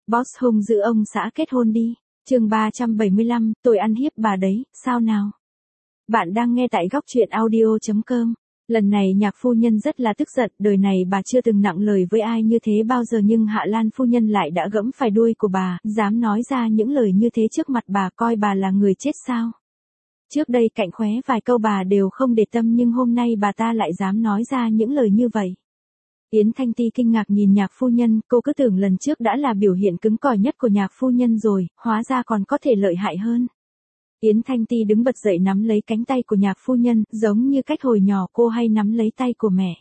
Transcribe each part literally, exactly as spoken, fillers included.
Boss hung dữ ông xã kết hôn đi. Chương ba trăm bảy mươi lăm, tôi ăn hiếp bà đấy, sao nào? Bạn đang nghe tại góc truyện audio chấm com. Lần này nhạc phu nhân rất là tức giận, đời này bà chưa từng nặng lời với ai như thế bao giờ, nhưng Hạ Lan phu nhân lại đã gẫm phải đuôi của bà, dám nói ra những lời như thế trước mặt bà, coi bà là người chết sao? Trước đây cạnh khóe vài câu bà đều không để tâm, nhưng hôm nay bà ta lại dám nói ra những lời như vậy. Yến Thanh Ti kinh ngạc nhìn nhạc phu nhân, cô cứ tưởng lần trước đã là biểu hiện cứng cỏi nhất của nhạc phu nhân rồi, hóa ra còn có thể lợi hại hơn. Yến Thanh Ti đứng bật dậy nắm lấy cánh tay của nhạc phu nhân, giống như cách hồi nhỏ cô hay nắm lấy tay của mẹ.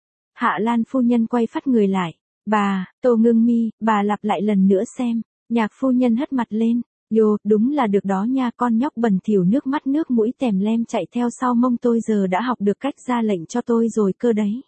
Hạ Lan phu nhân quay phắt người lại. Bà, Tô Ngưng Mi, bà lặp lại lần nữa xem. Nhạc phu nhân hất mặt lên. Yo, đúng là được đó nha, con nhóc bẩn thỉu, nước mắt nước mũi tèm lem chạy theo sau mông tôi giờ đã học được cách ra lệnh cho tôi rồi cơ đấy.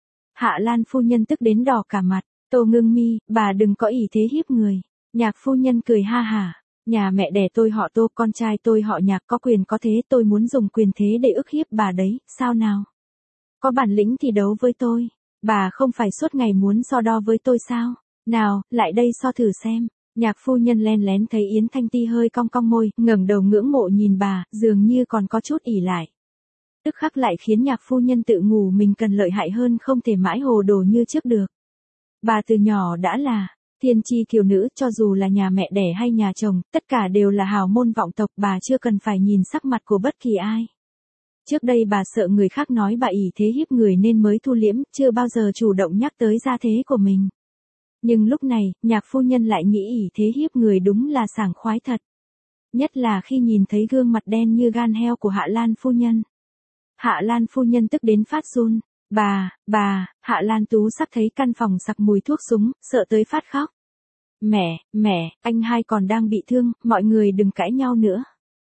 Hạ Lan phu nhân tức đến đỏ cả mặt. Tô Ngưng Mi, bà đừng có ỷ thế hiếp người. Nhạc phu nhân cười ha hả. Nhà mẹ đẻ tôi họ Tô, con trai tôi họ Nhạc, có quyền có thế, tôi muốn dùng quyền thế để ức hiếp bà đấy, sao nào? Có bản lĩnh thì đấu với tôi. Bà không phải suốt ngày muốn so đo với tôi sao? Nào, lại đây so thử xem. Nhạc phu nhân len lén thấy Yến Thanh Ti hơi cong cong môi, ngẩng đầu ngưỡng mộ nhìn bà, dường như còn có chút ỷ lại. Tức khắc lại khiến nhạc phu nhân tự ngủ mình cần lợi hại hơn, không thể mãi hồ đồ như trước được. Bà từ nhỏ đã là thiên chi kiều nữ, cho dù là nhà mẹ đẻ hay nhà chồng, tất cả đều là hào môn vọng tộc, bà chưa cần phải nhìn sắc mặt của bất kỳ ai. Trước đây bà sợ người khác nói bà ỷ thế hiếp người nên mới thu liễm, chưa bao giờ chủ động nhắc tới gia thế của mình. Nhưng lúc này, nhạc phu nhân lại nghĩ ỷ thế hiếp người đúng là sảng khoái thật. Nhất là khi nhìn thấy gương mặt đen như gan heo của Hạ Lan phu nhân. Hạ Lan phu nhân tức đến phát run. Bà, bà, Hạ Lan Tú sắp thấy căn phòng sặc mùi thuốc súng, sợ tới phát khóc. Mẹ, mẹ, anh hai còn đang bị thương, mọi người đừng cãi nhau nữa.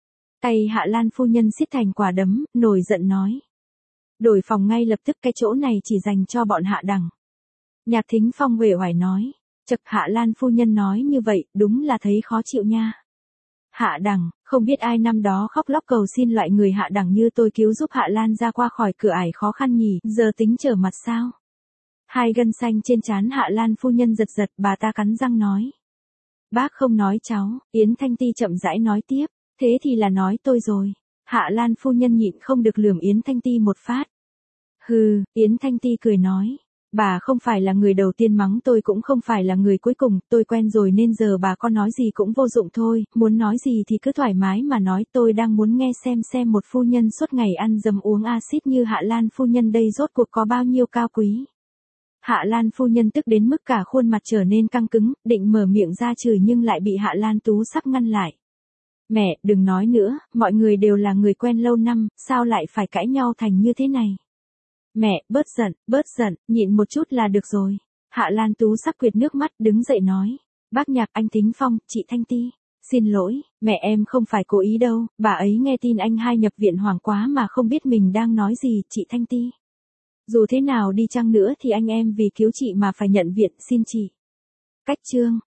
Tay Hạ Lan phu nhân siết thành quả đấm, nổi giận nói. Đổi phòng ngay lập tức, cái chỗ này chỉ dành cho bọn Hạ Đằng. Nhạc Thính Phong uể oải nói. Chật, Hạ Lan phu nhân nói như vậy, đúng là thấy khó chịu nha. Hạ Đằng, không biết ai năm đó khóc lóc cầu xin loại người Hạ Đằng như tôi cứu giúp Hạ Lan ra qua khỏi cửa ải khó khăn nhỉ, giờ tính trở mặt sao? Hai gân xanh trên trán Hạ Lan phu nhân giật giật, bà ta cắn răng nói. Bác không nói cháu, Yến Thanh Ti chậm rãi nói tiếp, thế thì là nói tôi rồi. Hạ Lan phu nhân nhịn không được lườm Yến Thanh Ti một phát. Hừ, Yến Thanh Ti cười nói. Bà không phải là người đầu tiên mắng tôi, cũng không phải là người cuối cùng, tôi quen rồi nên giờ bà có nói gì cũng vô dụng thôi, muốn nói gì thì cứ thoải mái mà nói, tôi đang muốn nghe xem xem một phu nhân suốt ngày ăn dầm uống axit như Hạ Lan phu nhân đây rốt cuộc có bao nhiêu cao quý. Hạ Lan phu nhân tức đến mức cả khuôn mặt trở nên căng cứng, định mở miệng ra chửi nhưng lại bị Hạ Lan Tú sắp ngăn lại. Mẹ, đừng nói nữa, mọi người đều là người quen lâu năm, sao lại phải cãi nhau thành như thế này? Mẹ, bớt giận, bớt giận, nhịn một chút là được rồi. Hạ Lan Tú sắc quệt nước mắt, đứng dậy nói. Bác Nhạc, anh Thính Phong, chị Thanh Ti. Xin lỗi, mẹ em không phải cố ý đâu, bà ấy nghe tin anh hai nhập viện hoảng quá mà không biết mình đang nói gì, chị Thanh Ti. Dù thế nào đi chăng nữa thì anh em vì cứu chị mà phải nhận viện, xin chị. Cách chương.